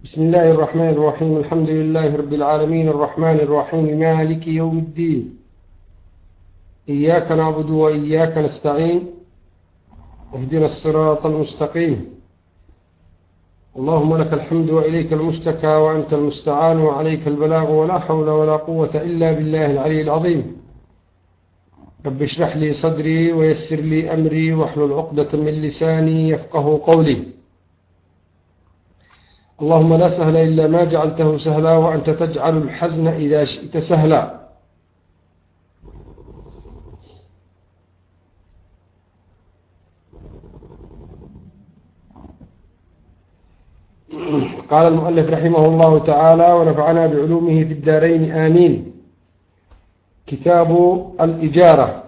بسم الله الرحمن الرحيم. الحمد لله رب العالمين الرحمن الرحيم مالك يوم الدين. إياك نعبد وإياك نستعين. اهدنا الصراط المستقيم. اللهم لك الحمد وإليك المشتكى وأنت المستعان وعليك البلاغ ولا حول ولا قوة إلا بالله العلي العظيم. رب اشرح لي صدري ويسر لي أمري واحلل عقدة من لساني يفقه قولي. اللهم لا سهل إلا ما جعلته سهلا وأنت تجعل الحزن إذا شئت سهلا. قال المؤلف رحمه الله تعالى ونفعنا بعلومه في الدارين آمين. كتاب الإجارة.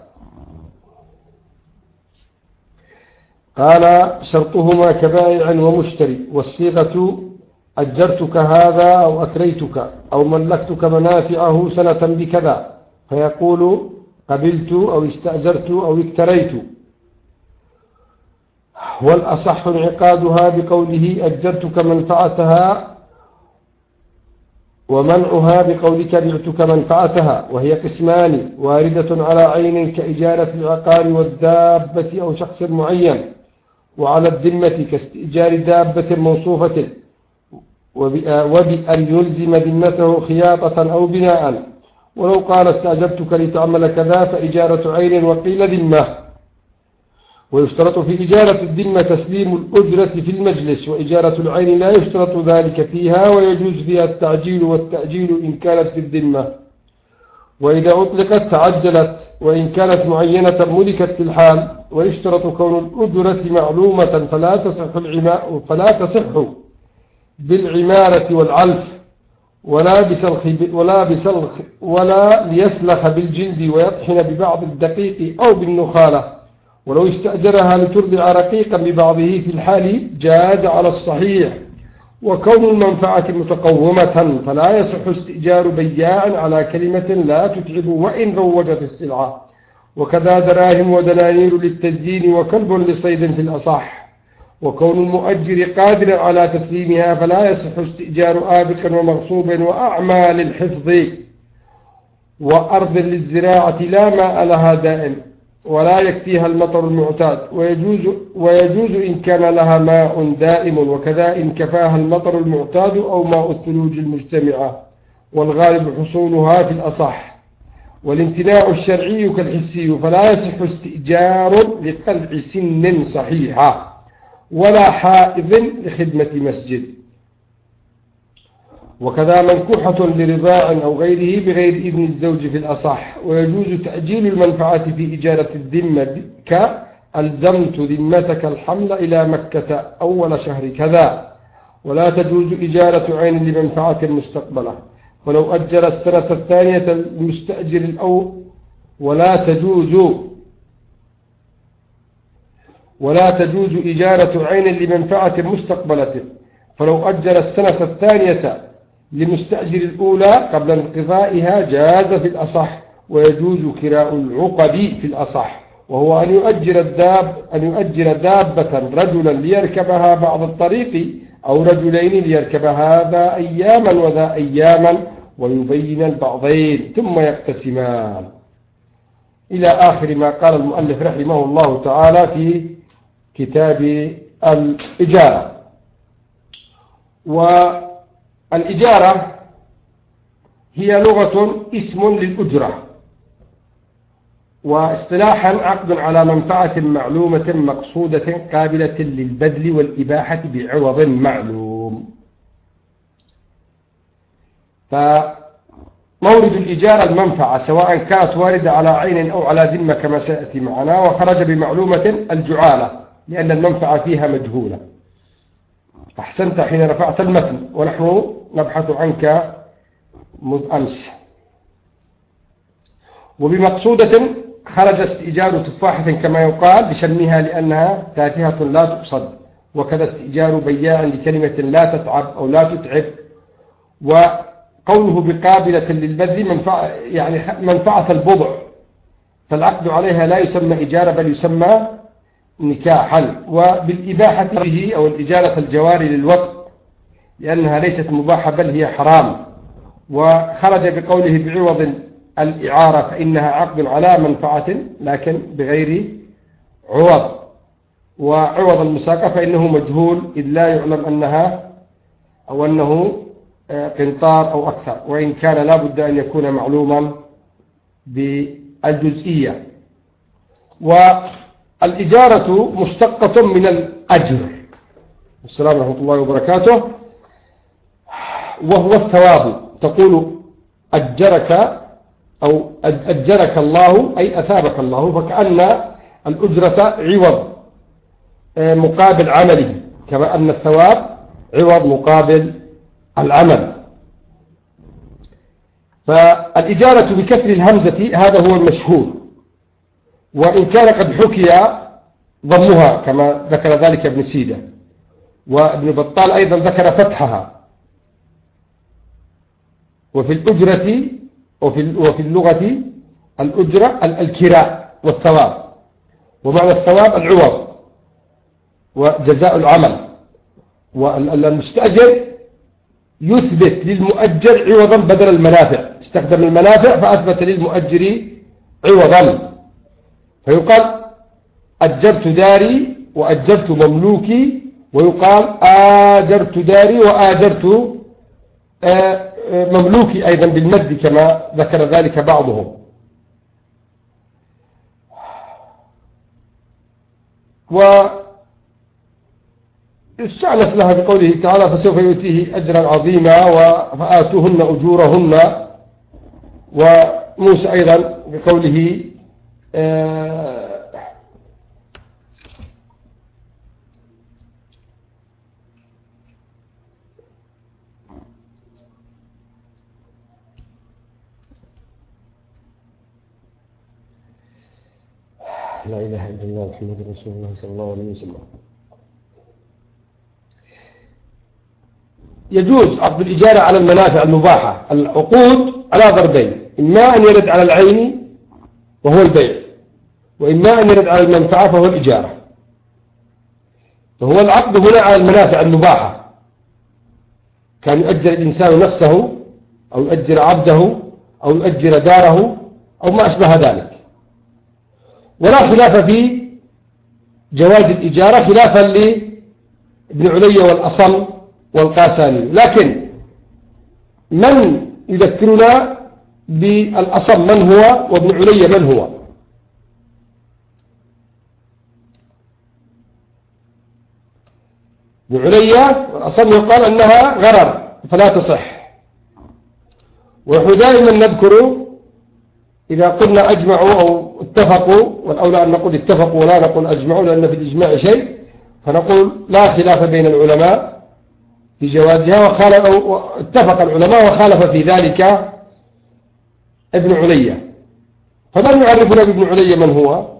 قال شرطهما كبائع ومشتري، والصيغة أجرتك هذا أو أكريتك أو ملكتك منافعه سنة بكذا، فيقول قبلت أو استأجرت أو اكتريت. والأصح انعقادها بقوله أجرتك منفعتها، ومنعها بقولك بعتك منفعتها، وهي قسمان: واردة على عين كإجارة العقار والدابة أو شخص معين، وعلى الذمة كاستئجار دابة موصوفة، وبأن يلزم ذمته خياطة أو بناء. ولو قال استأجرتك لتعمل كذا فإجارة عين وقيل ذمة. ويشترط في إجارة الذمة تسليم الأجرة في المجلس، وإجارة العين لا يشترط ذلك فيها، ويجوز فيها التعجيل والتأجيل إن كانت في الذمة، وإذا أطلقت تعجلت، وإن كانت معينة ملكت في الحال. ويشترط كون الأجرة معلومة فلا تصح بالعمارة والعلف، ولا ليسلخ بالجلد ويطحن ببعض الدقيق أو بالنخالة. ولو استأجرها لترضع رقيقا ببعضه في الحال جاز على الصحيح. وكون المنفعة متقومة فلا يصح استئجار بياع على كلمة لا تتعب وإن روجت السلعة. وكذا دراهم ودنانير للتزيين وكلب لصيد في الأصح. وكون المؤجر قادرا على تسليمها فلا يصح استئجار آبق ومغصوب وأعمال الحفظ وأرض للزراعة لا ماء لها دائم ولا يكفيها المطر المعتاد، ويجوز إن كان لها ماء دائم، وكذا إن كفاها المطر المعتاد أو ماء الثلوج المجتمعة، والغالب حصولها في الأصح. والامتناع الشرعي كالحسي، فلا يصح استئجار لقلع سن صحيحة ولا حائض لخدمة مسجد. وكذا منكوحة لرضاع أو غيره بغير إذن الزوج في الأصح. ويجوز تأجيل المنفعة في إجارة الذمة كألزمت ذمتك الحمل إلى مكة أول شهر كذا. ولا تجوز إجارة عين لمنفعة مستقبلة. ولو أجر السنة الثانية المستأجر الأول ولا تجوز إجارة عين لمنفعة مستقبلة. فلو أجر السنة الثانية لمستأجر الأولى قبل انقضائها جاز في الأصح. ويجوز كراء العقد في الأصح، وهو أن يؤجر دابة رجلا ليركبها بعض الطريق، أو رجلين ليركب هذا أياما وذا أياما، ويبين البعضين ثم يقتسمان، إلى آخر ما قال المؤلف رحمه الله تعالى في كتاب الإجارة. والإجارة هي لغة اسم للأجرة، واصطلاحا عقد على منفعة معلومة مقصودة قابلة للبذل والإباحة بعوض معلوم. فمورد الإجارة المنفعة، سواء كانت واردة على عين أو على ذمة كما سيأتي معنا. وخرج بمعلومة الجعالة لأن المنفعة فيها مجهولة. أحسنت حين رفعت المتن، ونحن نبحث عنك منذ أمس. وبمقصودة خرج استئجار تفاحة كما يقال بشمها لأنها تافهة لا تقصد. وكذا استئجار بياع لكلمة لا تتعب أو لا تتعب. وقوله بقابلة للبذل منفعة البضع، فالعقد عليها لا يسمى إجارة بل يسمى نكاحا. وبالإباحة به أو الإجارة الجواري للوقت لأنها ليست مباحة بل هي حرام. وخرج بقوله بعوض الإعارة فإنها عقد على منفعة لكن بغير عوض. وعوض المساقة فإنه مجهول إذ لا يعلم أنها أو أنه قنطار أو أكثر، وإن كان لا بد أن يكون معلوما بالجزئية. والإجارة مشتقة من الأجر. السلام ورحمة الله وبركاته. وهو الثواب. تقول أجرك أو أجرك الله أي أثابك الله، فكأن الأجرة عوض مقابل عمله، كما أن الثواب عوض مقابل العمل. فالإجارة بكسر الهمزة هذا هو المشهور، وإن كان قد حكي ضمها كما ذكر ذلك ابن سيدة، وابن بطال أيضا ذكر فتحها. وفي الأجرة وفي اللغة الأجرة الكراء والثواب، ومعنى الثواب العوض وجزاء العمل. والمستأجر يثبت للمؤجر عوضا بدل المنافع، استخدم المنافع فأثبت للمؤجر عوضا، فيقال أجرت داري وأجرت مملوكي، ويقال آجرت داري وآجرت مملوكي أيضا بالمد كما ذكر ذلك بعضهم. ويستأنس لها بقوله تعالى فسوف يؤتيه أجرا عظيما فآتوهن أجورهن. وموسى أيضا بقوله لا إله إلا الله محمد رسول الله صلى الله عليه وسلم. يجوز عقد الإجارة على المنافع المباحة. العقود على ضربين، إما أن يرد على العين وهو البيع، وإما أن يرد على المنفعة فهو الإجارة. فهو العقد هنا على المنافع المباحة، كان يؤجر الإنسان نفسه أو يؤجر عبده أو يؤجر داره أو ما أشبه ذلك. ولا خلاف في جواز الإجارة خلافا لابن علي والأصم والقاساني. لكن من يذكرنا بالأصم من هو وابن علي من هو؟ ابن علي والأصم يقال أنها غرر فلا تصح. ونحن دائما نذكر إذا قلنا أجمعوا أو اتفقوا، والأولى أن نقول اتفقوا ولا نقول أجمعوا لأن في الإجماع شيء، فنقول لا خلاف بين العلماء في جوازها، اتفق العلماء وخالف في ذلك ابن علي. فمن يعرفنا بابن علي من هو؟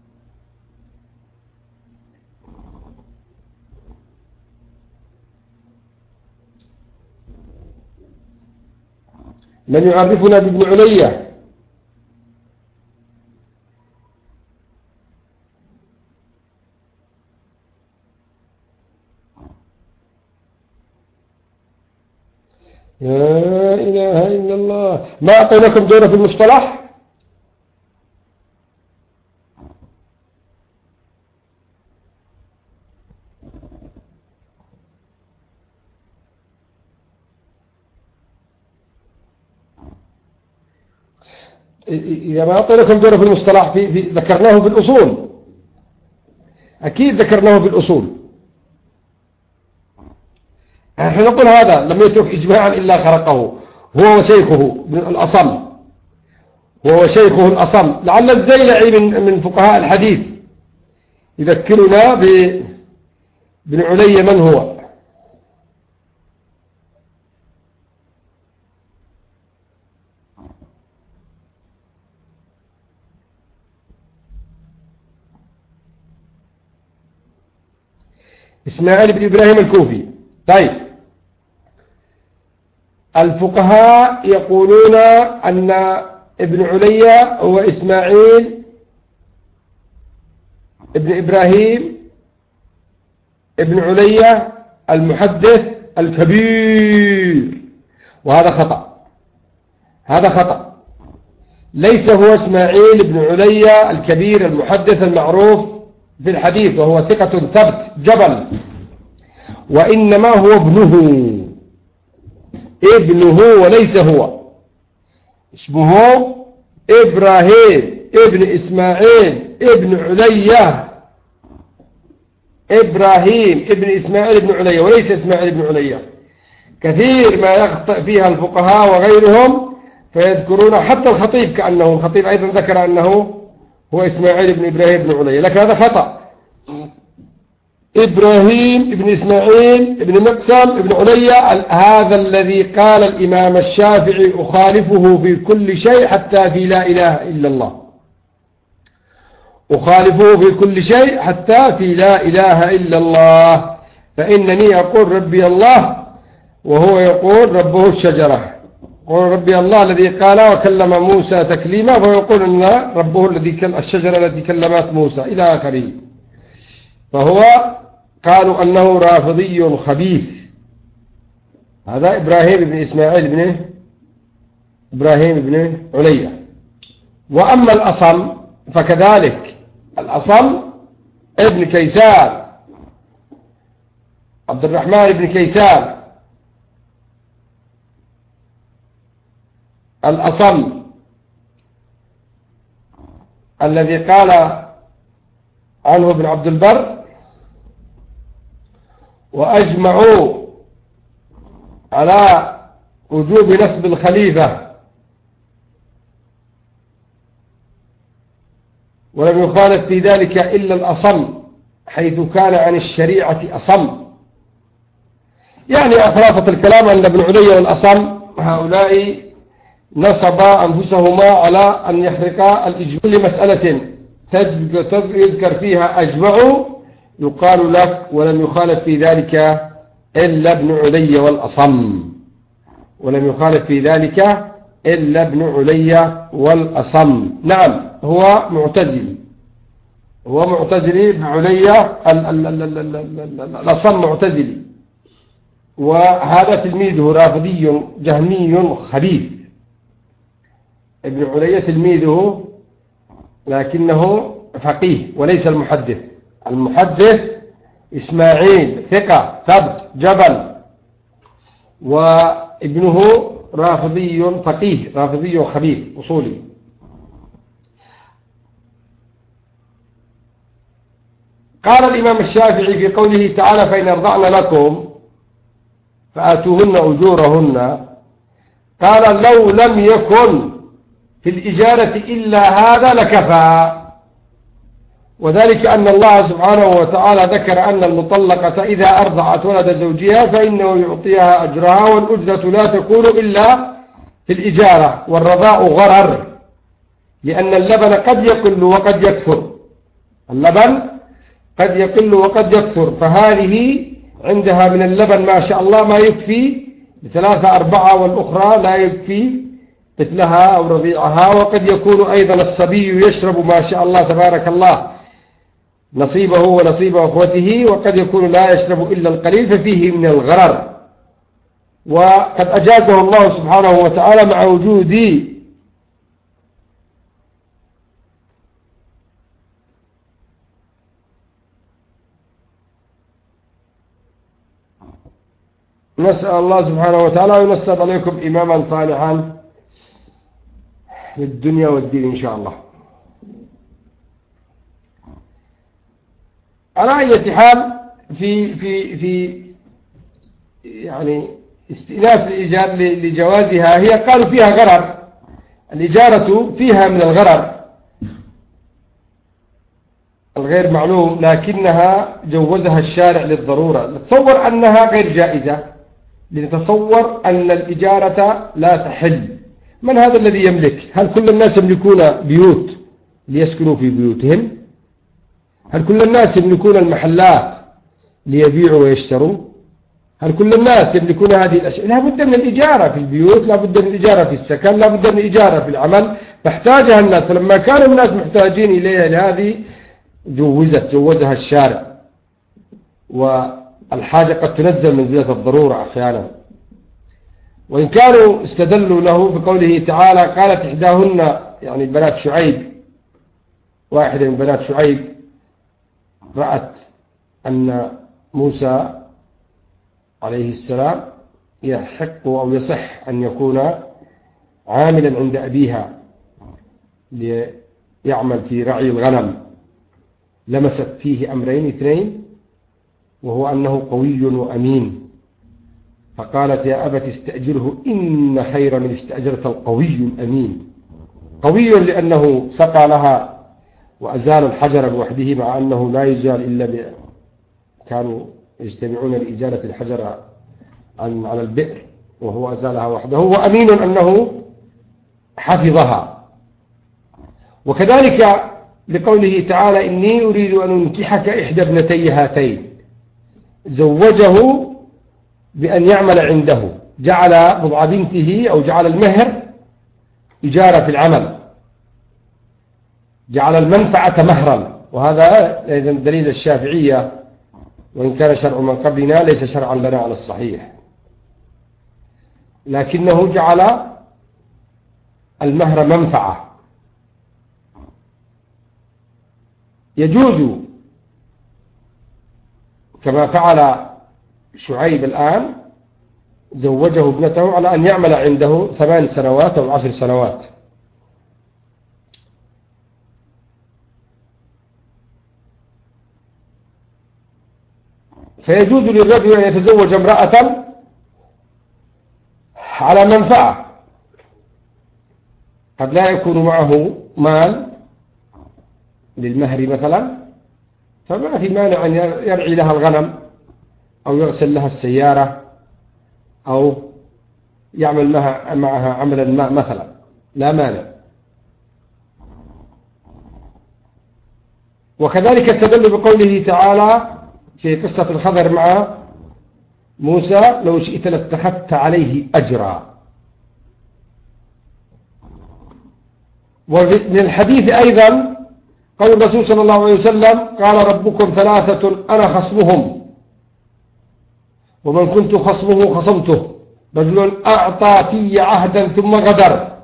من يعرفنا بابن علي؟ لا إله إلا الله. ما أعطيناكم دورة في المصطلح؟ إذا ما أعطيناكم دورة في المصطلح ذكرناه في الأصول، أكيد ذكرناه في الأصول. نحن نقول هذا لم يترك إجماعا إلا خرقه، هو وشيخه الأصم، هو وشيخه الأصم. لعل الزيلعي من فقهاء الحديث يذكرنا بن علي من هو. إسماعيل بن إبراهيم الكوفي. طيب، الفقهاء يقولون أن ابن علي هو إسماعيل ابن إبراهيم ابن علي المحدث الكبير، وهذا خطأ، هذا خطأ. ليس هو إسماعيل بن عليا الكبير المحدث المعروف في الحديث وهو ثقة ثبت جبل، وإنما هو ابنه وليس هو. اسمه إبراهيم ابن إسماعيل ابن عليا، إبراهيم ابن إسماعيل ابن عليا وليس إسماعيل ابن عليا. كثير ما يخطئ فيها الفقهاء وغيرهم فيذكرون، حتى الخطيب كأنه الخطيب أيضا ذكر أنه هو إسماعيل بن إبراهيم بن عليا، لكن هذا خطأ. إبراهيم ابن إسماعيل ابن مقسم ابن عليا هذا الذي قال الإمام الشافعي أخالفه في كل شيء حتى في لا إله إلا الله، أخالفه في كل شيء حتى في لا إله إلا الله، فإنني أقول ربي الله وهو يقول ربه الشجرة، يقول ربي الله الذي قال وكلم موسى تكليما، فهو يقول أن ربه الشجرة التي كلمت موسى إلى آخره. فهو قالوا أنه رافضي خبيث. هذا إبراهيم بن إسماعيل بن إبراهيم بن عليا. وأما الأصم فكذلك، الأصم ابن كيسان، عبد الرحمن بن كيسان الأصم الذي قال عنه ابن عبد البر وأجمعوا على وجوب نسب الخليفة ولم يخالف في ذلك إلا الأصم، حيث كان عن الشريعة أصم. يعني خلاصة الكلام أن ابن علي والأصم هؤلاء نصبا أنفسهما على أن يخرقا الإجماع لمسألة تذكر فيها أجمعوا، يقال لك ولم يخالف في ذلك إلا ابن علي والأصم، ولم يخالف في ذلك إلا ابن علي والأصم. نعم هو معتزلي، هو معتزلي ابن علي، الأصم معتزلي، وهذا تلميذه رافضي جهمي خبيث. ابن علي تلميذه لكنه فقيه وليس المحدث. المحدث إسماعيل ثقة ثبت جبل، وابنه رافضي فقيه رافضي خبيث أصولي. قال الإمام الشافعي في قوله تعالى فإن أرضعن لكم فآتوهن أجورهن، قال لو لم يكن في الإجارة إلا هذا لكفى، وذلك أن الله سبحانه وتعالى ذكر أن المطلقة إذا أرضعت ولد زوجها فإنه يعطيها أجرها، والأجرة لا تكون إلا في الإجارة، والرضاء غرر، لأن اللبن قد يقل وقد يكثر، اللبن قد يقل وقد يكثر، فهذه عندها من اللبن ما شاء الله ما يكفي ثلاثة أربعة، والأخرى لا يكفي طفلها أو رضيعها، وقد يكون أيضا الصبي يشرب ما شاء الله تبارك الله نصيبه ونصيب أخوته، وقد يكون لا يشرب إلا القليل، ففيه من الغرر. وقد أجازه الله سبحانه وتعالى مع وجود نسأل الله سبحانه وتعالى وينصب عليكم إماما صالحا للدنيا والدين إن شاء الله. على أي حال في يعني استئناس الإيجار لجوازها، هي قالوا فيها غرر، الإجارة فيها من الغرر الغير معلوم، لكنها جوزها الشارع للضرورة. نتصور أنها غير جائزة، لنتصور أن الإجارة لا تحل. من هذا الذي يملك؟ هل كل الناس يملكون بيوت ليسكنوا في بيوتهم؟ هل كل الناس يملكون المحلات ليبيعوا ويشتروا؟ هل كل الناس يملكون هذه الأشياء؟ لا بد من الإجارة في البيوت، لا بد من الإجارة في السكن، لا بد من الإجارة في العمل، فاحتاجها الناس. لما كانوا الناس محتاجين إليها لهذه جوزها الشارع. الحاجة قد تنزل منزلة الضرورة أحيانا. وإن كانوا استدلوا له بقوله تعالى قالت إحداهن يعني بنات شعيب، واحدة من بنات شعيب رأت أن موسى عليه السلام يحق أو يصح أن يكون عاملا عند أبيها ليعمل في رعي الغنم، لمست فيه أمرين اثنين، وهو أنه قوي وأمين، فقالت يا أبت استأجره إن خير من استأجرت القوي الأمين. قوي لأنه سقى لها وأزال الحجر بوحده، مع أنه لا يزال إلا كانوا يجتمعون لإزالة الحجر على البئر وهو أزالها وحده، وأمين أنه حفظها. وكذلك لقوله تعالى إني أريد أن أنكحك إحدى ابنتي هاتين، زوجه بأن يعمل عنده، جعل بضع بنته أو جعل المهر إجارة في العمل، جعل المنفعة مهرا. وهذا أيضا دليل الشافعية، وإن كان شرع من قبلنا ليس شرعا لنا على الصحيح، لكنه جعل المهر منفعة. يجوز كما فعل شعيب الآن، زوجه ابنته على أن يعمل عنده 8 سنوات أو 10 سنوات. فيجوز للرجل أن يتزوج امرأة على منفعة، قد لا يكون معه مال للمهر مثلا، فما في مانع أن يرعي لها الغنم أو يغسل لها السيارة أو يعمل معها عملا ما مثلا، لا مانع. وكذلك استدل بقوله تعالى في قصة الخضر مع موسى لو شئت لاتخذت عليه أجرا. ومن الحديث أيضا قول الرسول صلى الله عليه وسلم قال ربكم 3 أنا خصمهم ومن كنت خصمه خصمته، رجل أعطى في عهدا ثم غدر،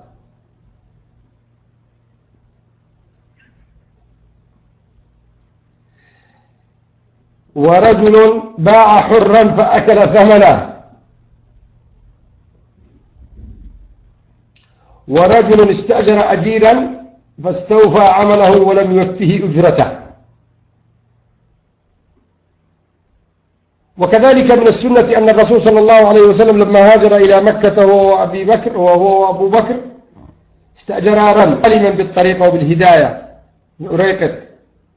ورجل باع حرا فأكل ثمنه، ورجل استأجر أجيرا فاستوفى عمله ولم يوفه أجرته. وكذلك من السنة أن الرسول صلى الله عليه وسلم لما هاجر إلى مكة وهو أبو بكر استأجر علما بالطريق وبالهداية من أريقط.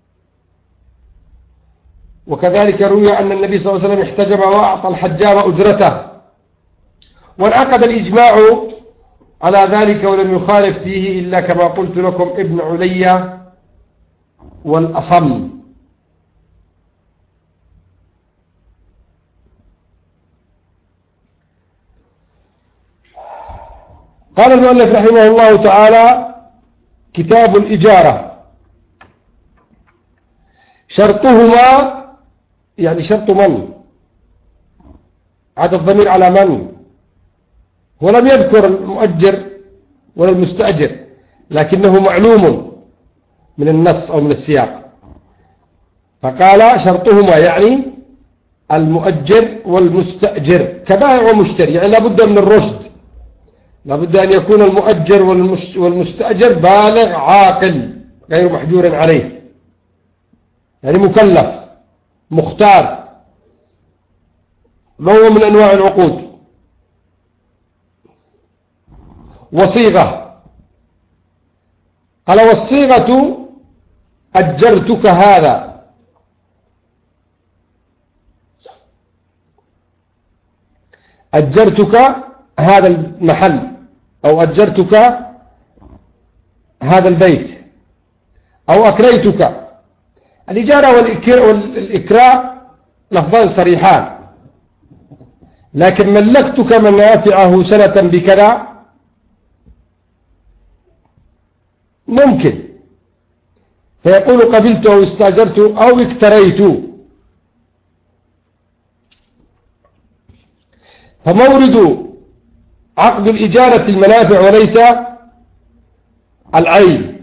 وكذلك روي أن النبي صلى الله عليه وسلم احتجم وأعطى الحجام أجرته، وانعقد الإجماع على ذلك ولم يخالف فيه إلا كما قلت لكم ابن علي والأصم. قال المؤلف رحمه الله تعالى كتاب الإجارة، شرطهما يعني شرط من عاد الضمير على من، ولم يذكر المؤجر ولا المستأجر، لكنه معلوم من النص أو من السياق، فقال شرطهما يعني المؤجر والمستأجر كبائع ومشتري، يعني لابد من الرشد، لابد أن يكون المؤجر والمستأجر بالغ عاقل غير محجور عليه، يعني مكلف مختار، نوع من أنواع العقود. وصيغة، قال والصيغة أجرتك هذا، أجرتك هذا المحل أو أجرتك هذا البيت أو أكريتك. الإجارة والإكراء لفظان صريحان، لكن ملكتك منافعه سنة بكذا ممكن، فيقول قبلت أو استأجرت أو اكتريت. فمورد عقد الإجارة المنافع وليس العين.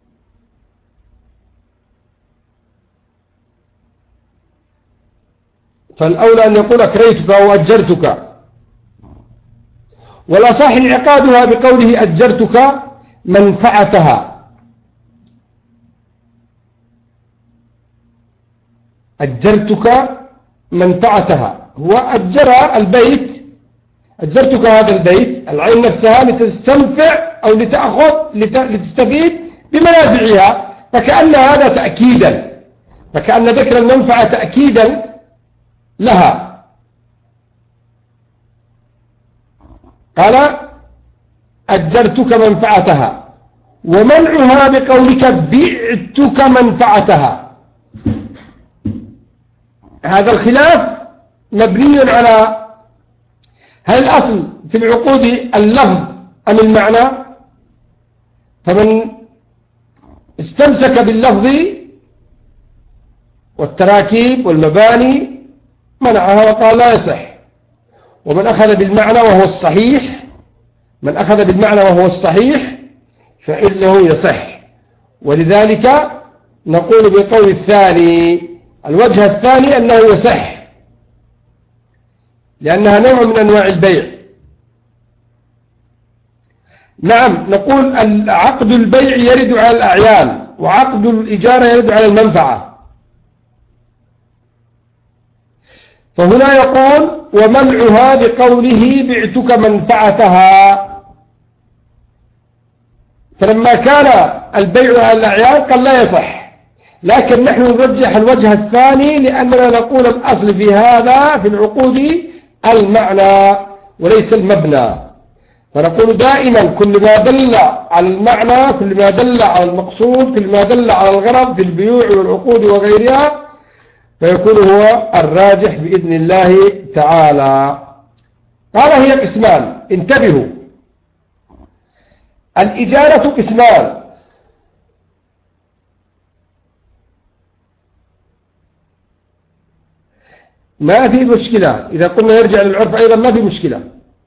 فالأولى أن يقول أكريتك أو أجرتك، والأصح انعقادها بقوله أجرتك منفعتها. أجرتك منفعتها، هو أجر البيت، أجرتك هذا البيت العين نفسها لتستنفع أو لتستفيد بمنافعها، فكأن هذا تأكيدا، فكأن ذكر المنفعة تأكيدا لها. قال أجرتك منفعتها، ومنعها بقولك بعتك منفعتها. هذا الخلاف مبني على هل الأصل في العقود اللفظ أم المعنى؟ فمن استمسك باللفظ والتراكيب والمباني منعها وقال لا يصح، ومن أخذ بالمعنى وهو الصحيح، من أخذ بالمعنى وهو الصحيح فإنه يصح. ولذلك نقول بقول الثاني، الوجه الثاني أنه يصح لأنها نوع من أنواع البيع. نعم، نقول عقد البيع يرد على الأعيان، وعقد الإجارة يرد على المنفعة. فهنا يقول ومنعها بقوله بعتك منفعتها، فلما كان البيع على الأعيان قال لا يصح، لكن نحن نرجح الوجه الثاني لأننا نقول الأصل في هذا في العقود المعنى وليس المبنى. فنقول دائما كل ما دل على المعنى، كل ما دل على المقصود، كل ما دل على الغرض في البيوع والعقود وغيرها فيكون هو الراجح بإذن الله تعالى. قال هي قسمان، انتبهوا، الإجارة قسمان، ما في مشكلة، إذا قلنا يرجع للعرف أيضا ما في مشكلة.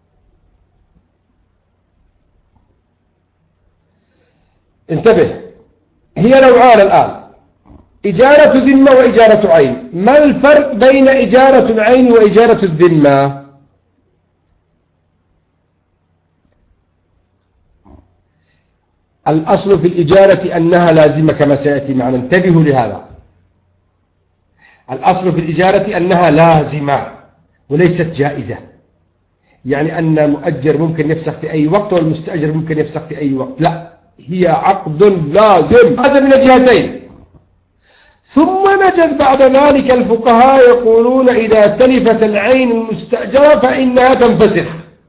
انتبه، هي نوعان الآن، إجارة ذمة وإجارة عين. ما الفرق بين إجارة العين وإجارة الذمة؟ الأصل في الإجارة أنها لازمة كما سيأتي معنا، انتبهوا لهذا. الأصل في الإجارة أنها لازمة وليست جائزة، يعني أن المؤجر ممكن يفسخ في أي وقت والمستأجر ممكن يفسخ في أي وقت، لا، هي عقد لازم. هذا من الجهتين. ثم نجد بعد ذلك الفقهاء يقولون إذا تلفت العين المستأجرة فإنها تنفسخ.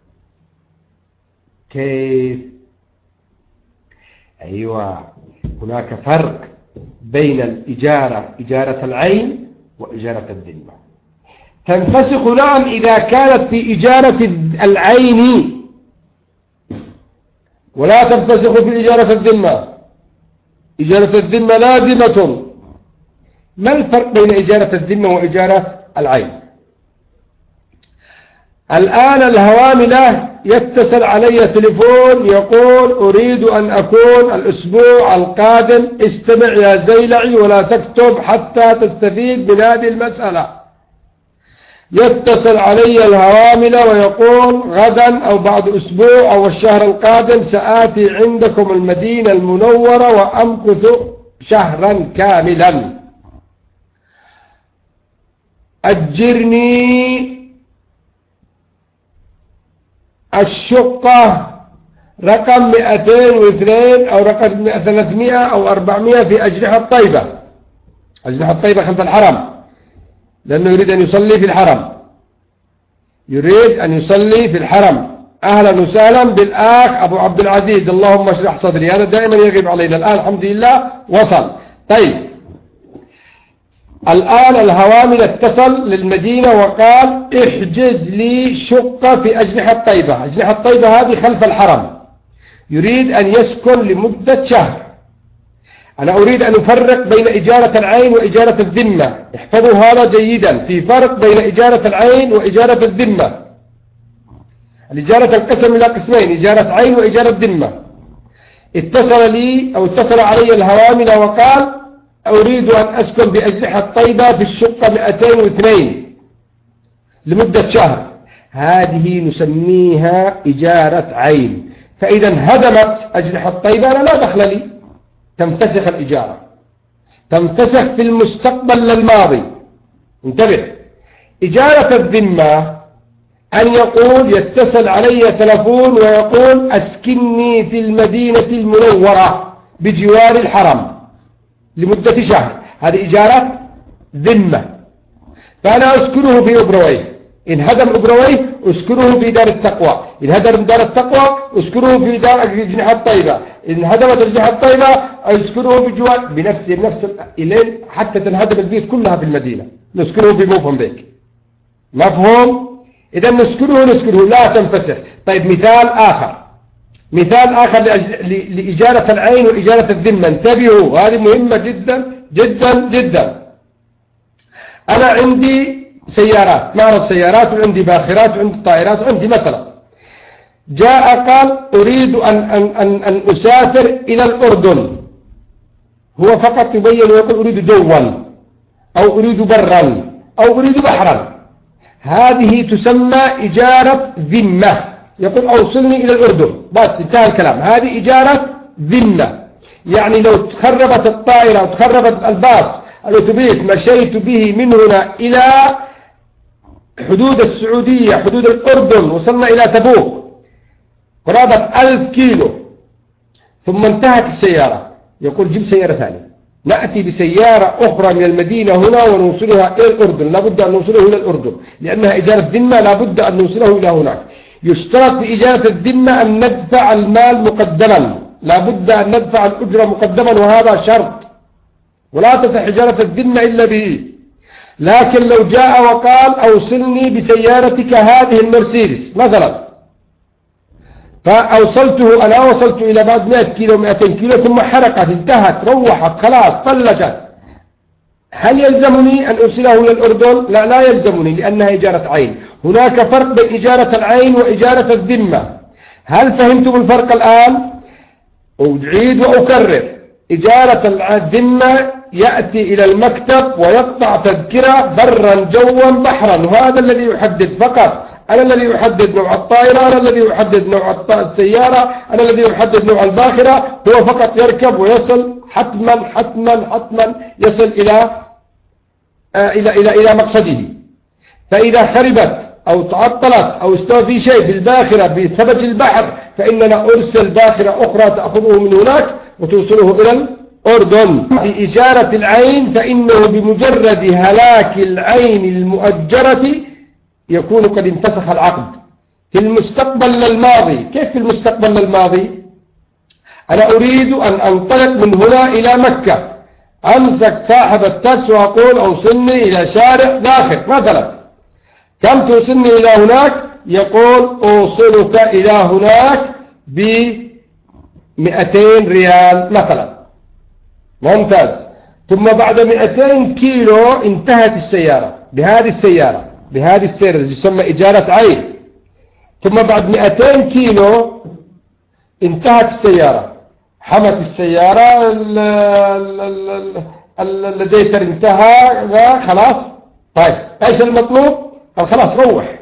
كيف؟ أيوة، هناك فرق بين الإجارة، إجارة العين وإجارة الذمة. تنفسخ نعم إذا كانت في إجارة العين، ولا تنفسخ في إجارة الذمة. إجارة الذمة لازمة. ما الفرق بين إجارة الذمة وإجارة العين؟ الآن الهواملة يتصل علي تليفون يقول أريد أن أكون الأسبوع القادم، استمع يا زيلعي ولا تكتب حتى تستفيد من هذه المسألة. يتصل علي الهواملة ويقول غدا أو بعد أسبوع أو الشهر القادم سآتي عندكم المدينة المنورة وأمكث شهرا كاملا، أجرني الشقة رقم 202 أو رقم 300 أو 400 في أجنحة الطيبة. أجنحة الطيبة خلف الحرم، لأنه يريد أن يصلي في الحرم، يريد أن يصلي في الحرم. أهلا وسهلا بالأخ أبو عبد العزيز، اللهم اشرح صدري، هذا دائما يغيب علينا، الآن الحمد لله وصل. طيب، الآن الهوامل اتصل للمدينة وقال احجز لي شقة في أجنحة الطيبة. أجنحة الطيبة هذه خلف الحرم، يريد أن يسكن لمدة شهر. أنا أريد أن أفرق بين إجارة العين وإجارة الذمة، احفظوا هذا جيدا، في فرق بين إجارة العين وإجارة الذمة. الإجارة تنقسم إلى قسمين: إجارة عين وإجارة ذمة. اتصل علي الهوامل وقال: أريد أن أسكن بأجنحة طيبة في الشقة 202 لمدة شهر. هذه نسميها إجارة عين. فإذا انهدمت أجنحة طيبة أنا لا دخل لي، تنفسخ الإجارة، تنفسخ في المستقبل للماضي. انتبه. إجارة الذمة أن يقول يتصل علي تلفون ويقول: أسكنني في المدينة المنورة بجوار الحرم لمدة شهر. هذه إجارة ذمة. فأنا أسكنه في أبرويه، إن هدم أبرويه أسكنه في دار التقوى، إن هدم دار التقوى أسكنه في دار أجنحة الطيبة، إن هدمت أجنحة الطيبة أسكنه بجوار بنفس إلين حتى تنهدم البيوت كلها في المدينة نسكنه في موفنبيك. مفهوم؟ إذا نسكنه لا تنفسخ. طيب مثال آخر لإجارة العين وإجارة الذمة. انتبهوا، هذه مهمة جدا جدا جدا. أنا عندي سيارات، معرض سيارات، وعندي باخرات، وعندي طائرات، وعندي مثلا جاء قال: أريد أن أسافر إلى الأردن. هو فقط يبين ويقول: أريد جوا، أو أريد برا، أو أريد بحرا. هذه تسمى إجارة ذمة. يقول: أوصلني إلى الأردن، بس انتهى الكلام. هذه إجارة ذمة. يعني لو تخربت الطائرة أو تخربت الباص الأتوبيس مشيت به من هنا إلى حدود السعودية، حدود الأردن، وصلنا إلى تبوك قرابة 1000 كيلو، ثم انتهت السيارة، يقول: جيب سيارة ثانية، نأتي بسيارة أخرى من المدينة هنا ونوصلها إلى الأردن. لابد أن نوصله إلى الأردن لأنها إجارة ذمة، لابد أن نوصله إلى هناك. يشترط في إجارة الذمة أن ندفع المال مقدما، لابد أن ندفع الأجرة مقدما، وهذا شرط، ولا تصح إجارة الذمة إلا به. لكن لو جاء وقال: أوصلني بسيارتك هذه المرسيدس مثلا، فأوصلته، أنا وصلت إلى بعد 100 كيلو 200 كيلو، ثم حرقت، انتهت، روحت، خلاص طلشت، هل يلزمني أن أرسله إلى الأردن؟ لا يلزمني، لأنها إجارة عين. هناك فرق بين إجارة العين وإجارة الذمة. هل فهمتم الفرق الآن؟ أعيد وأكرر: إجارة الذمة يأتي إلى المكتب ويقطع تذكرة برا جوا بحرا، وهذا الذي يحدد فقط. أنا الذي يحدد نوع الطائرة، أنا الذي يحدد نوع السيارة، أنا الذي يحدد نوع الباخرة. هو فقط يركب ويصل حتما حتما حتما يصل إلى مقصده. فإذا خربت أو تعطلت أو استوى في شيء بالباخرة بثبت البحر، فإننا أرسل باخرة أخرى تأخذه من هناك وتوصله إلى الأردن. في إجارة العين فإنه بمجرد هلاك العين المؤجرة يكون قد انفسخ العقد. في المستقبل للماضي. كيف في المستقبل للماضي؟ أنا أريد أن أنطلق من هنا إلى مكة، أمسك صاحب التاكس وأقول: أوصلني إلى شارع داخل مثلا. كم توصلني إلى هناك؟ يقول: أوصلك إلى هناك ب200 ريال مثلا. ممتاز. ثم بعد 200 كيلو انتهت السيارة بهذه السيارة التي تسمى إجارة عين. ثم بعد 200 كيلو انتهت السيارة، حمت السيارة، الليتر انتهى، خلاص. طيب ايش المطلوب؟ خلاص روح.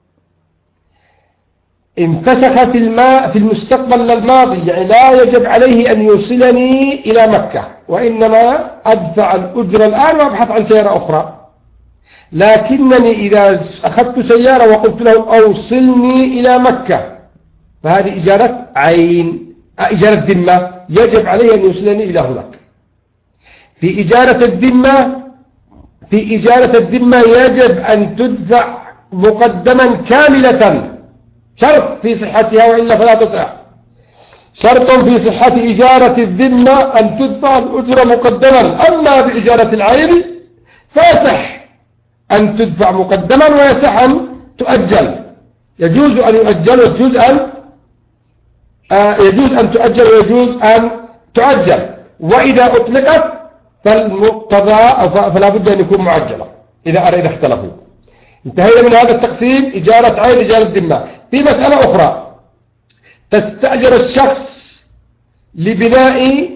انفسخ في المستقبل للماضي، يعني لا يجب عليه أن يوصلني إلى مكة، وإنما أدفع الأجرة الآن وأبحث عن سيارة أخرى. لكنني إذا أخذت سيارة وقلت له: أوصلني إلى مكة، فهذه إجارة عين، إجارة ذمة، يجب عليه أن يوصلني إلى هناك. في إجارة الذمة يجب أن تدفع مقدما كاملة، شرط في صحتها، وإلا فلا تصح. شرط في صحة إجارة الذمة أن تدفع الأجرة مقدما. أما بإجارة العين فيصح أن تدفع مقدما، ويصح أن تؤجل. يجوز أن يؤجل، ويجوز أن تؤجل، ويجوز أن تؤجل. وإذا أطلقت فالمقتضى فلا بد أن يكون معجلة إذا اختلفوا. انتهينا من هذا التقسيم: إجارة عين، إجارة ذمة. في مسألة أخرى، تستأجر الشخص لبناء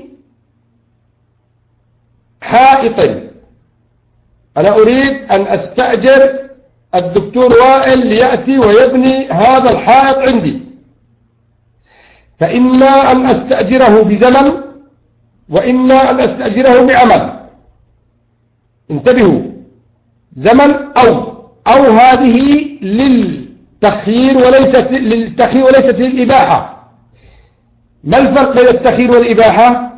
حائط. أنا أريد أن أستأجر الدكتور وائل ليأتي ويبني هذا الحائط عندي، فإما أن أستأجره بزمن وإما أن أستأجره بعمل. انتبهوا، زمن أو هذه للتخيير وليست للإباحة. ما الفرق بين التخيير والإباحة؟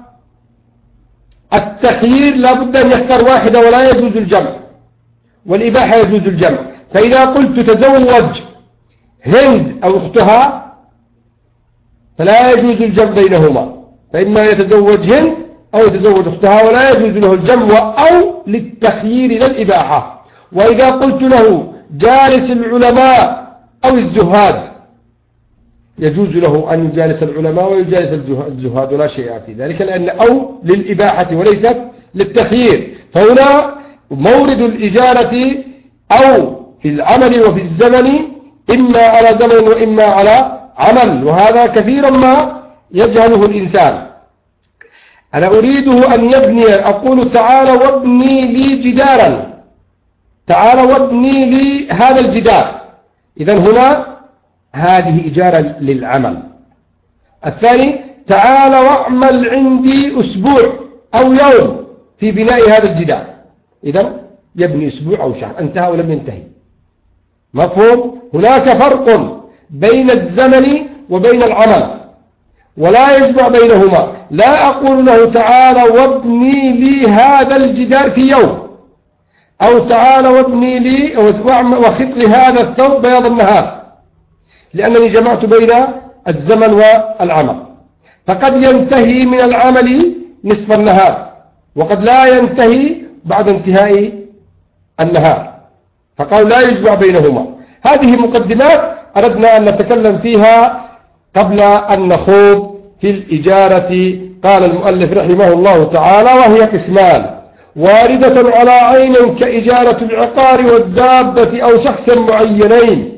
التخيير لا بد أن يختار واحدة ولا يجوز الجمع، والإباحة يجوز الجمع. فإذا قلت تزوج هند أو أختها فلا يجوز الجمع بينهما، فإما يتزوج هند أو يتزوج أختها ولا يجوز له الجمع، أو للتخيير للإباحة. وإذا قلت له جالس العلماء أو الزهاد يجوز له أن يجالس العلماء ويجالس الزهاد ولا شيء في ذلك، لأن أو للإباحة وليست للتخيير. فهنا مورد الإجارة أو في العمل وفي الزمن إما على زمن وإما على عمل، وهذا كثيرا ما يجهله الإنسان. أنا أريده أن يبني، أقول تعال وابني لي جدارا، تعال وابني لي هذا الجدار، إذن هنا هذه إجارة للعمل. الثاني تعال واعمل عندي أسبوع أو يوم في بناء هذا الجدار، إذن يبني أسبوع أو شهر، انتهى ولم ينتهي. مفهوم؟ هناك فرق بين الزمن وبين العمل ولا يجمع بينهما. لا أقول له تعال وابني لي هذا الجدار في يوم، أو تعال وابني لي وخط لي هذا الثوب بياض النهار، لأنني جمعت بين الزمن والعمل. فقد ينتهي من العمل نصف النهار، وقد لا ينتهي بعد انتهاء النهار، فقالوا لا يجمع بينهما. هذه مقدمات أردنا أن نتكلم فيها قبل أن نخوض في الإجارة. قال المؤلف رحمه الله تعالى: وهي قسمان: واردة على عين كإجارة العقار والدابة أو شخص معينين.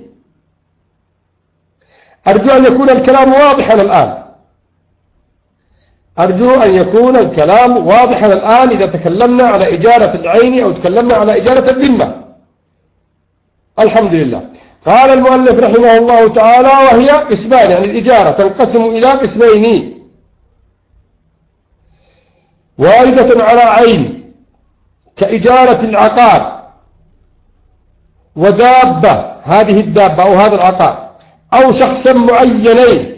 أرجو أن يكون الكلام واضحا الآن، أرجو أن يكون الكلام واضحا الآن إذا تكلمنا على إجارة العين أو تكلمنا على إجارة الذمة. الحمد لله. قال المؤلف رحمه الله تعالى: وهي قسمان، يعني الإجارة تنقسم إلى قسمين: واردة على عين كإجارة العقار ودابة، هذه الدابة أو هذا العقار، أو شخصا معينين،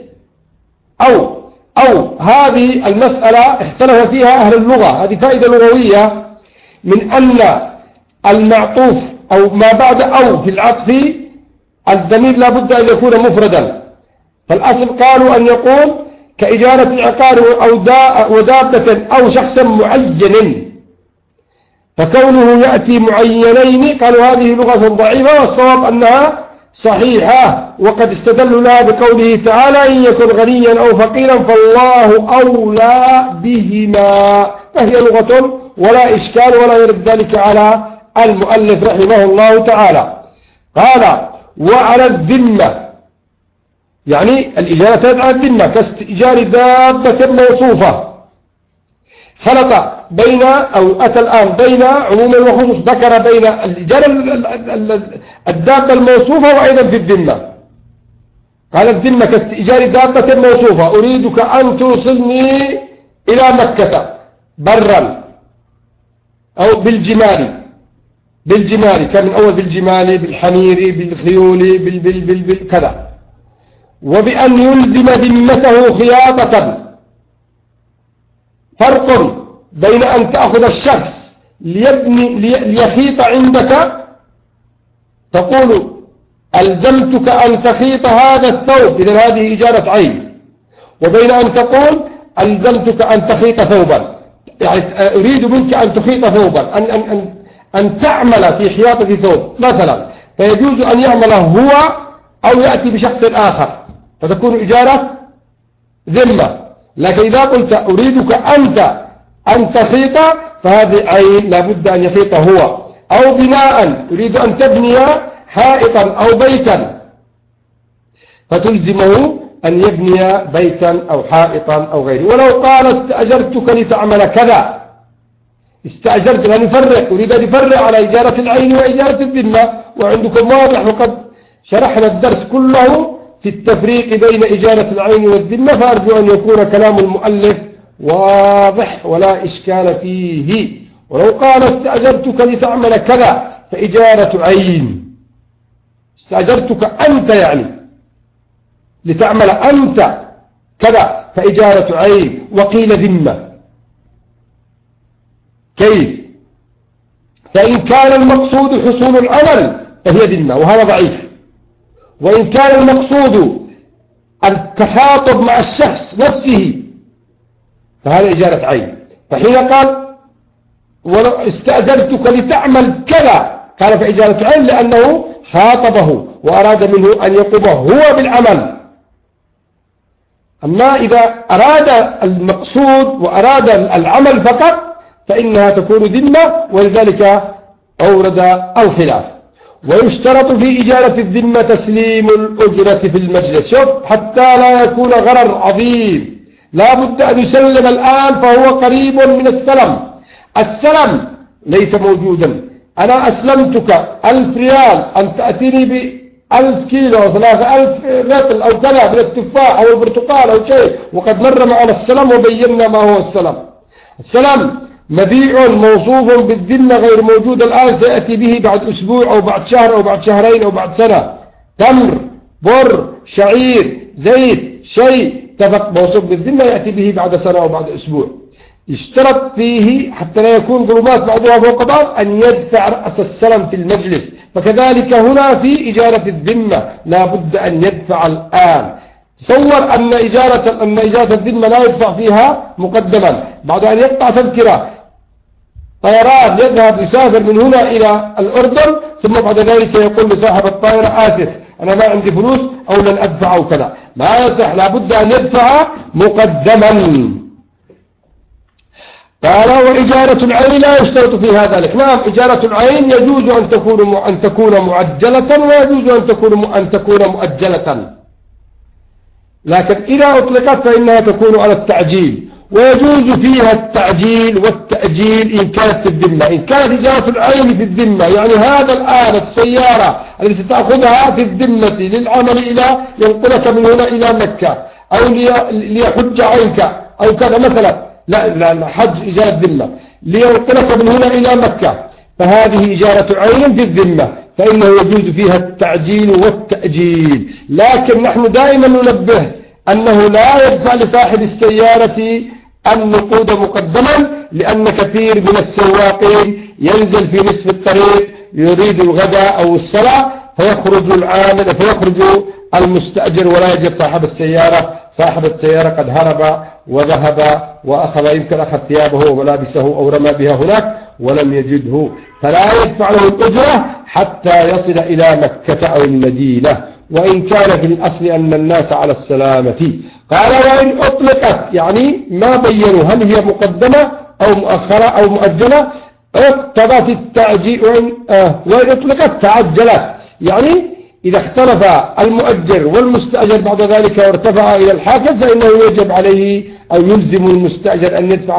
أو هذه المسألة اختلف فيها أهل اللغة، هذه فائدة لغوية، من أن المعطوف أو ما بعد أو في العطف الضمير لا بد أن يكون مفردا. فالأصل قالوا أن يقول كإجارة العقار ودابة أو شخصا معين، فكونه يأتي معينين قالوا هذه لغة ضعيفة، والصواب أنها صحيحة، وقد استدلوا لها بقوله تعالى: إن يكن غنيا أو فقيرا فالله أولى بهما. فهي لغة ولا إشكال ولا يرد ذلك على المؤلف رحمه الله تعالى. قال: وعلى الذمة، يعني الإجارة تدعى على الذمة كاستئجار دابة موصوفة. خلط بين أو أتى الآن بين عموم وخصوص، ذكر بين الإجارة الدابة الموصوفة وأيضا في الذمة. قال: الذمة كاستئجار دابة موصوفة، أريدك أن توصلني إلى مكة برا أو بالجمال كان من أول بالجمال بالحمير بالخيول كذا، وبأن يلزم ذمته خياطة. فرق بين أن تأخذ الشخص ليخيط عندك، تقول ألزمتك أن تخيط هذا الثوب، إذن هذه إجارة عين، وبين أن تقول ألزمتك أن تخيط ثوبا، يعني أريد منك أن تخيط ثوبا، أن تعمل في خياطة ثوب مثلا، فيجوز أن يعمل هو أو يأتي بشخص آخر، فتكون إجارة ذمة. لكن إذا قلت أريدك أنت أن تخيط، فهذه عين لابد أن يخيط هو، أو بناء، يريد أن تبني حائطا أو بيتا، فتلزمه أن يبني بيتا أو حائطا أو غيره. ولو قال استأجرتك لتعمل كذا، استأجرت لأن يفرق، يريد أن يفرق على إجارة العين وإجارة الذمة، وعندكم واضح وقد شرحنا الدرس كله في التفريق بين إجارة العين والذمة، فأرجو أن يكون كلام المؤلف واضح ولا إشكال فيه. ولو قال استأجرتك لتعمل كذا فإجارة عين، استأجرتك أنت يعني لتعمل أنت كذا فإجارة عين. وقيل ذمة. كيف؟ فإن كان المقصود حصول العمل فهي ذمة، وهذا ضعيف. وإن كان المقصود التخاطب مع الشخص نفسه فهذا إجارة عين. فحين قال ولو استأجرتك لتعمل كذا قال فإجارة عين، لأنه خاطبه وأراد منه أن يقوم هو بالعمل. أما إذا أراد المقصود وأراد العمل فقط فإنها تكون ذمة، ولذلك أورد الخلاف. ويشترط في إجارة الذمة تسليم الأجرة في المجلس. شوف، حتى لا يكون غرر عظيم لا بد أن يسلم الآن، فهو قريب من السلم. السلم ليس موجودا. أنا أسلمتك 1000 ريال أن تأتيني ب1000 كيلو أو 3000 رطل أو كذا من التفاح أو البرتقال أو شيء، وقد مر معنا السلم وبينا ما هو السلم. السلم مبيع موصوف بالذمة غير موجود الآن، سيأتي به بعد أسبوع أو بعد شهر أو بعد شهرين أو بعد سنة. تمر، بر، شعير، زيت، شيء موصوف بالذمة يأتي به بعد سنة أو بعد أسبوع. يشترط فيه حتى لا يكون ظلمات بعضها فوق بعض أن يدفع رأس السلم في المجلس. فكذلك هنا في إجارة الذمة لا بد أن يدفع الآن. تصور أن إجارة الذمة لا يدفع فيها مقدما، بعد أن يقطع تذكرة طيران يذهب يسافر من هنا إلى الأردن، ثم بعد ذلك يقول لصاحب الطائرة آسف أنا ما عندي فلوس أو لن أدفع أو كذا. ما يصح، لا بد أن يدفع مقدما. قال وإجارة العين لا يشترط فيها ذلك. نعم، إجارة العين يجوز أن تكون معجلة، ويجوز أن تكون مؤجلة، لكن إذا أطلقت فإنها تكون على التعجيل، ويجوز فيها التعجيل والتأجيل إن كانت في الذمة. إن كانت إجارة العين في الذمة، يعني هذا الآن السيارة التي ستأخذها في الذمة للعمل إلى ينقلك من هنا إلى مكة أو ليحج عنك أو كذا مثلا، لا حج إجارة ذمة، لينقلك من هنا إلى مكة، فهذه إجارة عين في الذمة، فإنه يجوز فيها التعجيل والتأجيل. لكن نحن دائما ننبه أنه لا يدفع لصاحب السيارة النقود مقدما، لأن كثير من السواقين ينزل في نصف الطريق يريد الغداء أو الصلاة، فيخرج المستأجر ولا يجد صاحب السيارة. صاحب السيارة قد هرب وذهب وأخذ يمكن أخذ ثيابه وملابسه أو رمى بها هناك ولم يجده، فلا يدفع له الأجرة حتى يصل إلى مكة أو المدينة، وإن كان في الأصل أن الناس على السلامة. قال وإن أطلقت، يعني ما بينوا هل هي مقدمة أو مؤخرة أو مؤجلة، اقتضت التعجيل. وإن أطلقت تعجلت، يعني إذا اختلف المؤجر والمستأجر بعد ذلك وارتفع إلى الحاكم فإنه يجب عليه أو يلزم المستأجر أن يدفع،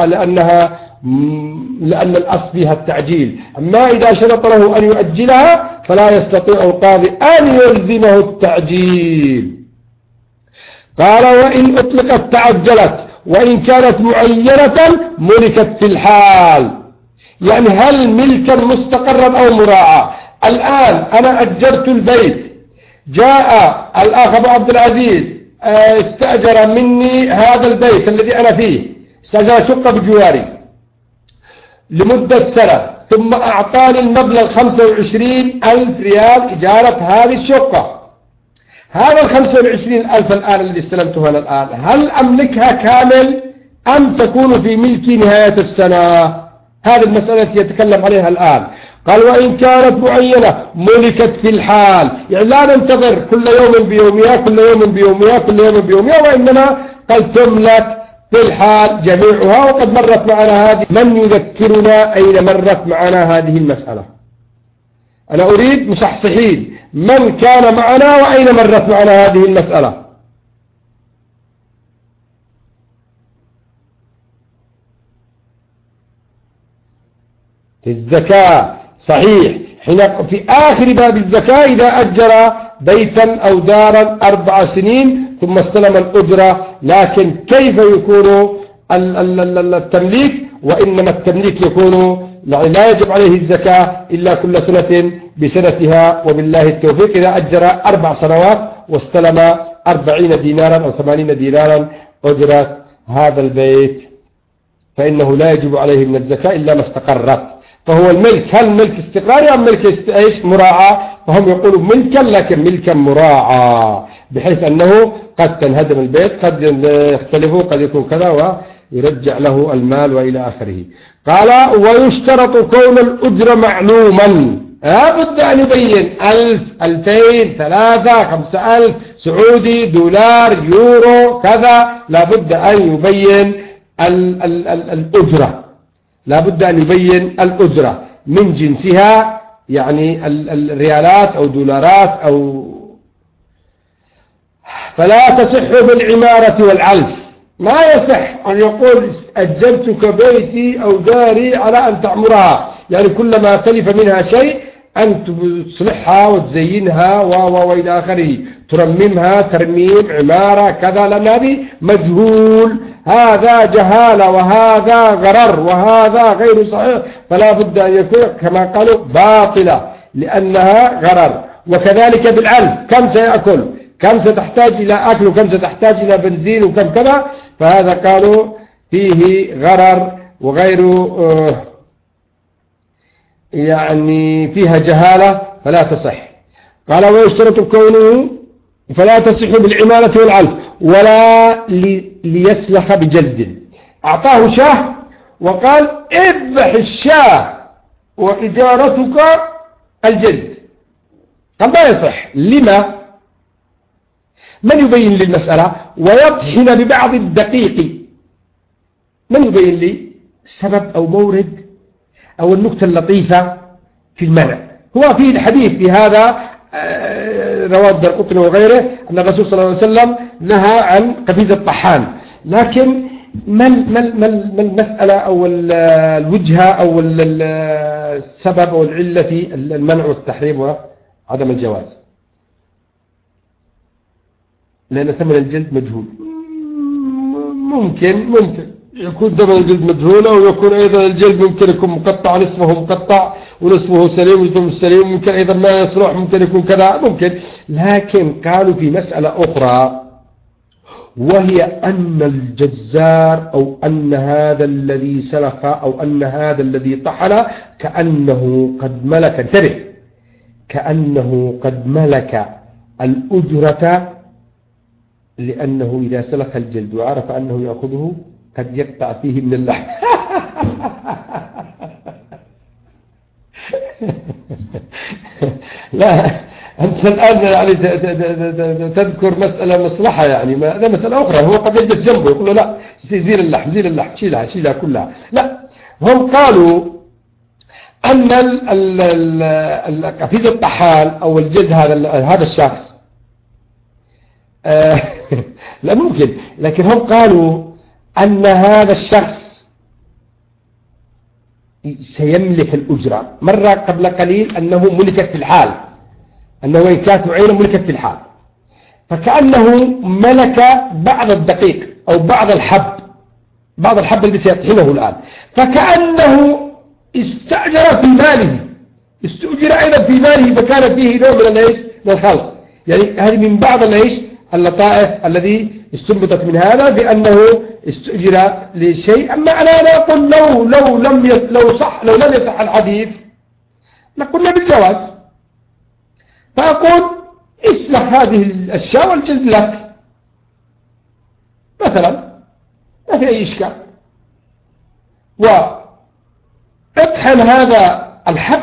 لأن الأصل فيها التعجيل. أما إذا شرط له أن يؤجلها فلا يستطيع القاضي أن يلزمه التعجيل. قال وإن أطلقت تعجلت، وإن كانت معينة ملكت في الحال، يعني هل ملكا مستقرا أو مراعى. الآن أنا أجرت البيت، جاء الأخ أبو عبد العزيز استأجر مني هذا البيت الذي أنا فيه، استأجر شقة بجواري لمدة سنة، ثم أعطاني المبلغ 25,000 ريال إجارة هذه الشقة. هذا 25,000 الآن الذي استلمتها الآن، هل أملكها كامل أم تكون في ملكي نهاية السنة؟ هذه المسألة التي يتكلم عليها الآن. قال وإن كانت معينة ملكت في الحال، يعني لا ننتظر كل يوم بيومها كل يوم بيومها كل يوم بيومها، وإنما قد تملك في الحال جميعها. وقد مرت معنا هذه، من يذكرنا أين مرت معنا هذه المسألة؟ أنا أريد مصحصحين، من كان معنا وأين مرت معنا هذه المسألة؟ في الزكاة صحيح، حين في آخر باب الزكاة إذا أجر بيتا أو دارا 4 سنين ثم استلم الأجرة، لكن كيف يكون التمليك؟ وإنما التمليك يكون لا يجب عليه الزكاة إلا كل سنة بسنتها، وبالله التوفيق. إذا أجر 4 سنوات واستلم 40 دينارا أو 80 دينارا أجرة هذا البيت فإنه لا يجب عليه من الزكاة إلا ما استقرت. فهو الملك، هل ملك استقراري أم ملك ايش مراعاة؟ فهم يقولوا ملكا، لكن ملكا مراعاة، بحيث أنه قد تنهدم البيت، قد يختلفوا، قد يكون كذا، ويرجع له المال وإلى آخره. قال ويشترط كون الأجر معلوما، لابد أن يبين 1000 2000 3 5000 سعودي، دولار، يورو، كذا، لابد أن يبين الأجرة، لابد أن يبين الأجرة من جنسها، يعني الريالات أو دولارات أو. فلا تصح بالعمارة والعلف، ما يصح أن يقول أجرتك بيتي أو داري على أن تعمرها، يعني كلما تلف منها شيء أن تصلحها وتزينها وإلى آخره، ترممها ترميم عمارة كذا، لأن هذه مجهول، هذا جهالة وهذا غرر وهذا غير صحيح، فلا بد أن يكون كما قالوا باطلة لأنها غرر. وكذلك بالعلف، كم سيأكل، كم ستحتاج إلى أكل، وكم ستحتاج إلى بنزين، وكم كذا، فهذا قالوا فيه غرر وغير يعني فيها جهالة فلا تصح. قال ويشترط كونه فلا تصح بالعمالة والعلف ولا ليسلخ بجلد. أعطاه شاه وقال اذبح الشاه وإجارتك الجلد، قال ما يصح. لما؟ من يبين لي المسألة؟ ويطحن ببعض الدقيق، من يبين لي سبب أو مورد أو النكتة اللطيفة في المنع؟ هو في الحديث في هذا رواه الدارقطني وغيره أن الرسول صلى الله عليه وسلم نهى عن قفيز الطحان، لكن ما المسألة أو الوجهة أو السبب أو العلة في المنع والتحريم وعدم الجواز؟ لأن ثمن الجلد مجهول. ممكن يكون ثمن الجلد مجهول، أو يكون أيضا الجلد ممكن يكون مقطع، نصفه مقطع ونصفه سليم ونصفه مش سليم، ممكن أيضا ما يصلح، ممكن يكون كذا، ممكن. لكن قالوا في مسألة أخرى، وهي أن الجزار أو أن هذا الذي سلخ أو أن هذا الذي طحن كأنه قد ملك، انتبه، كأنه قد ملك الأجرة، لأنه إذا سلخ الجلد وعرف أنه يأخذه قد يقطع فيه من اللحم. لا أنت الآن يعني تذكر مسألة مصلحة، يعني هذا مسألة أخرى. هو قد يجلس جنبه يقول له لا زيل اللحم زيل اللحم، شيلها كلها. لا، هم قالوا أن قفيز الطحال أو الجلد هذا الشخص لا ممكن، لكن هم قالوا أن هذا الشخص سيملك الأجرة. مرة قبل قليل أنه ملكت في الحال، أنه إن كانت عينه ملكت في الحال، فكأنه ملك بعض الدقيق أو بعض الحب الذي سيطحنه الآن، فكأنه استأجر في ماله، استأجر أيضا في ماله، فكان فيه نوع من الخلق. يعني هذه من بعض اللطائف الذي استنبطت من هذا بأنه استأجر لشيء. أما أنا أقول لو لم يصح الحديث لقلنا بالجواز، فأقول اسلخ هذه الأشياء والجلد لك مثلا، ما في أي إشكال، واطحن هذا الحب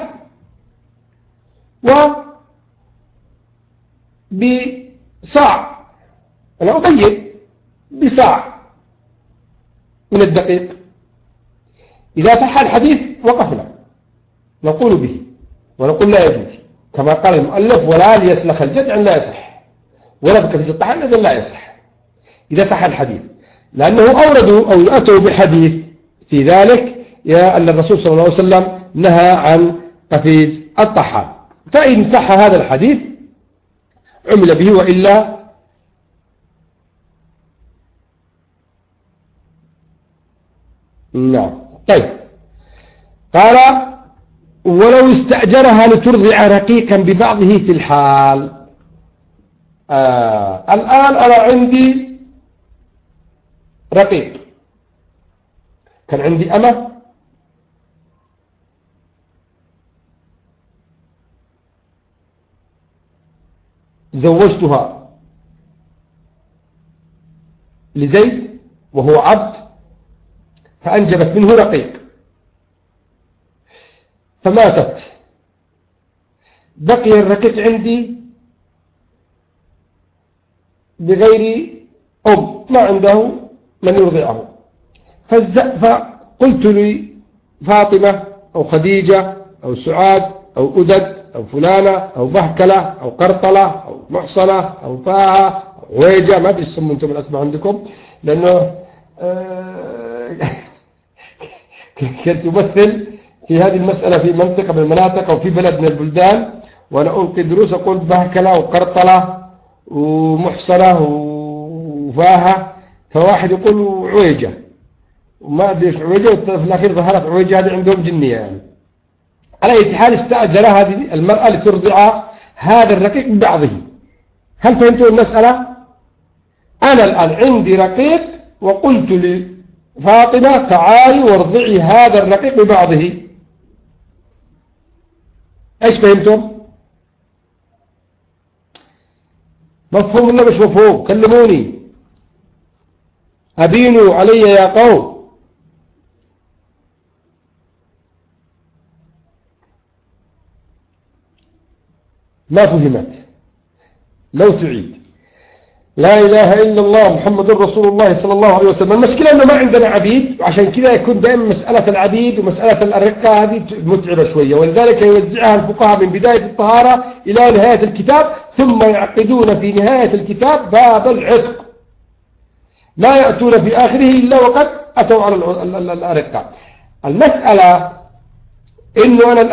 بصاع، أنا أبين بصاع من الدقيق. إذا صح الحديث وقفنا نقول به ونقول لا يجوز، كما قال المؤلف ولا ليسلخ الجد أن لا يصح، ولا بكفز الطحن إذن لا يصح إذا صح الحديث، لأنه أوردوا أو أتوا بحديث في ذلك أن الرسول صلى الله عليه وسلم نهى عن قفيز الطحان. فإن صح هذا الحديث عمل به، وإلا نعم. طيب، قال ولو استأجرها لترضع رقيقا ببعضه في الحال. الآن أنا عندي رقيق، كان عندي أمة زوجتها لزيد وهو عبد، فأنجبت منه رقيق، فماتت، بقي الرقيق عندي بغير أم، ما عنده من يرضعه، فقلت لي فاطمة أو خديجة أو سعاد أو أدد أو فلانة أو بهكلة أو قرطلة أو محصنة أو فاها أو عويجة، ما أدري يسمون أنتم الأسماء عندكم، لأنه كنت أمثل في هذه المسألة في منطقة من المناطق أو في بلد من البلدان، وأنا ألقي دروس أقول بهكلة وقرطلة ومحصنة وفاها، فواحد يقول عويجة وما أدري إيش عويجة، في الأخير ظهرت عويجة هذه عندهم جنية يعني. على أي حال استأجر هذه المرأة لترضع هذا الرقيق ببعضه. هل فهمتوا المسألة؟ أنا الآن عندي رقيق وقلت لفاطمة تعالي وارضعي هذا الرقيق ببعضه. ايش فهمتم؟ مفهوم ولا مش مفهوم؟ كلموني، أبينوا علي يا قوم. ما فهمت؟ لو تعيد. لا إله إلا الله محمد رسول الله صلى الله عليه وسلم. المشكلة أنه ما عندنا عبيد، وعشان كذا يكون دائما مسألة العبيد ومسألة الرقة هذه متعبة شوية، ولذلك يوزعها الفقهاء من بداية الطهارة إلى نهاية الكتاب، ثم يعقدون في نهاية الكتاب باب العتق، لا يأتون في آخره إلا وقد أتوا على الرقة. المسألة إنه أنا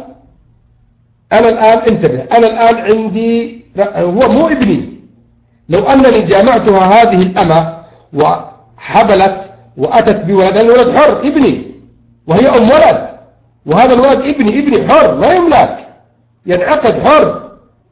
الآن انتبه، أنا الآن عندي هو مو ابني. لو أنني جامعتها هذه الأمة وحبلت وأتت بولد، الولد حر ابني، وهي أم ولد، وهذا الولد ابني حر ما يملك، ينعقد حر.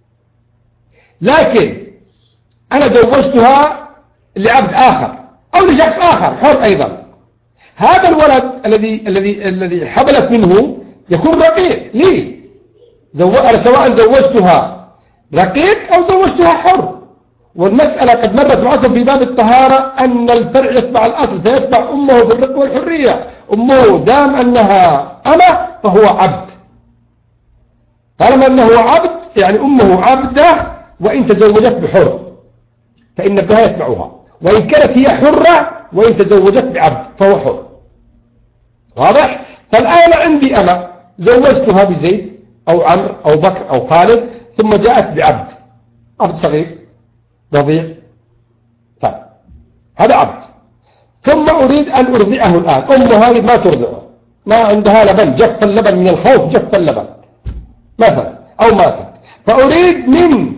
لكن أنا زوجتها لعبد آخر أو لشخص آخر حر أيضا، هذا الولد الذي حبلت منه يكون رقيق لي، سواء زوجتها رقيق أو زوجتها حر. والمسألة قد مرت معكم في باب الطهارة أن الفرع يتبع الأصل، فيتبع أمه في الرق والحرية. أمه دام أنها أمة فهو عبد، طالما أنه عبد يعني أمه عبدة، وإن تزوجت بحر فإن ابنها يتبعها، وإن كانت هي حرة وإن تزوجت بعبد فهو حر. واضح؟ فالآن عندي أمة زوجتها بزيد أو عمرو أو بكر أو خالد، ثم جاءت بعبد، عبد صغير رضيع، طيب هذا عبد، ثم أريد أن أرضعه الآن. أمه هذه ما ترضعه، ما عندها لبن، جف اللبن من الخوف، جف اللبن مثلا أو ماتت، فأريد من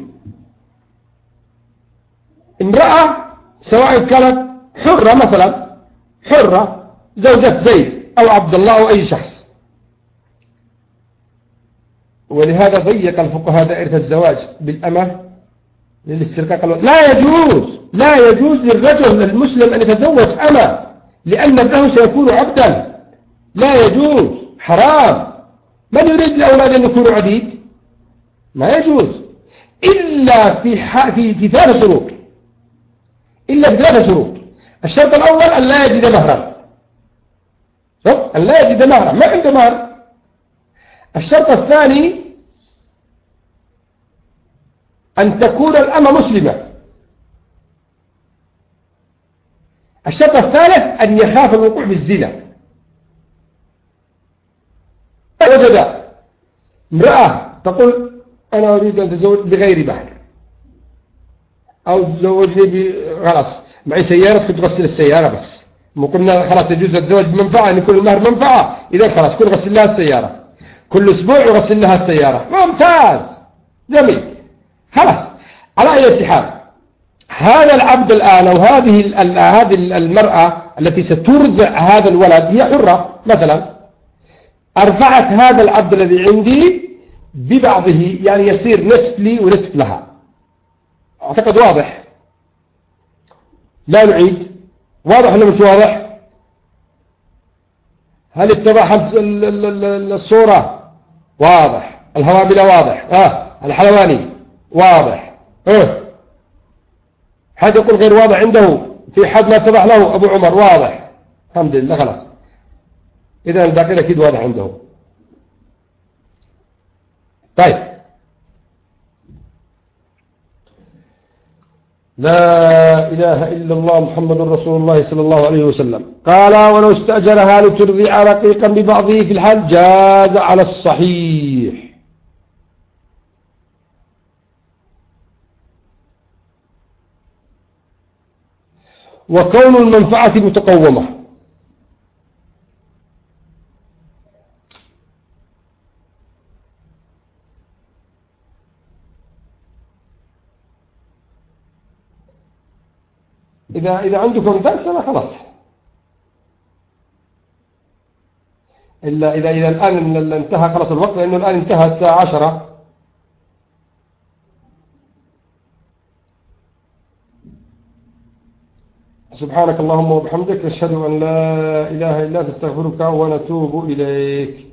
امرأة سواء كانت حرة مثلا، حرة زوجة زيد أو عبد الله أو أي شخص. ولهذا ضيق الفقهاء دائرة الزواج بالأمة للاسترقاق الولد. لا يجوز للرجل المسلم أن يتزوج أمة، لأن ابنه سيكون عبدا، لا يجوز، حرام. من يريد الأولاد أن يكونوا عبيد؟ ما يجوز إلا في ثلاث شروط، الشرط الأول أن لا يجد مهرا، ما عنده مهر. الشرط الثاني أن تكون الأمة مسلمة. الشرط الثالث أن يخاف الوقوع في الزنا. وجد امرأة تقول أنا أريد أن أتزوج بغير مهر، أو تزوجني خلاص معي سيارة كنت غسل السيارة بس، مو قلنا خلاص يجوز الزواج بمنفعة أن يكون المهر منفعة، إذا خلاص كل غسل لها السيارة كل أسبوع يغسل لها السيارة، ممتاز جميل خلاص. على أي حال هذا العبد الآن أو هذه المرأة التي سترضع هذا الولد هي حرة مثلا، أرفعت هذا العبد الذي عندي ببعضه، يعني يصير نصف لي ونصف لها. أعتقد واضح؟ لا نعيد؟ واضح ولا مش واضح؟ هل اتضح الصورة؟ واضح. الهوابل واضح. الحلواني واضح. حد يقول غير واضح عنده؟ في حد ما اتضح له؟ أبو عمر واضح الحمد لله خلاص. إذا الباقي أكيد واضح عنده. طيب لا إله إلا الله محمد رسول الله صلى الله عليه وسلم. قال ولو استأجرها لترضع رقيقا ببعضه في الحال جاز على الصحيح. وكون المنفعة متقومة، إذا عندكم درس أنا خلاص، إلا إذا الآن انتهى خلاص الوقت، لأنه الآن انتهى الساعة 10. سبحانك اللهم وبحمدك نشهد أن لا إله إلا أنت نستغفرك ونتوب إليك.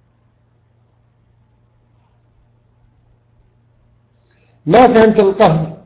ما فهمت القصد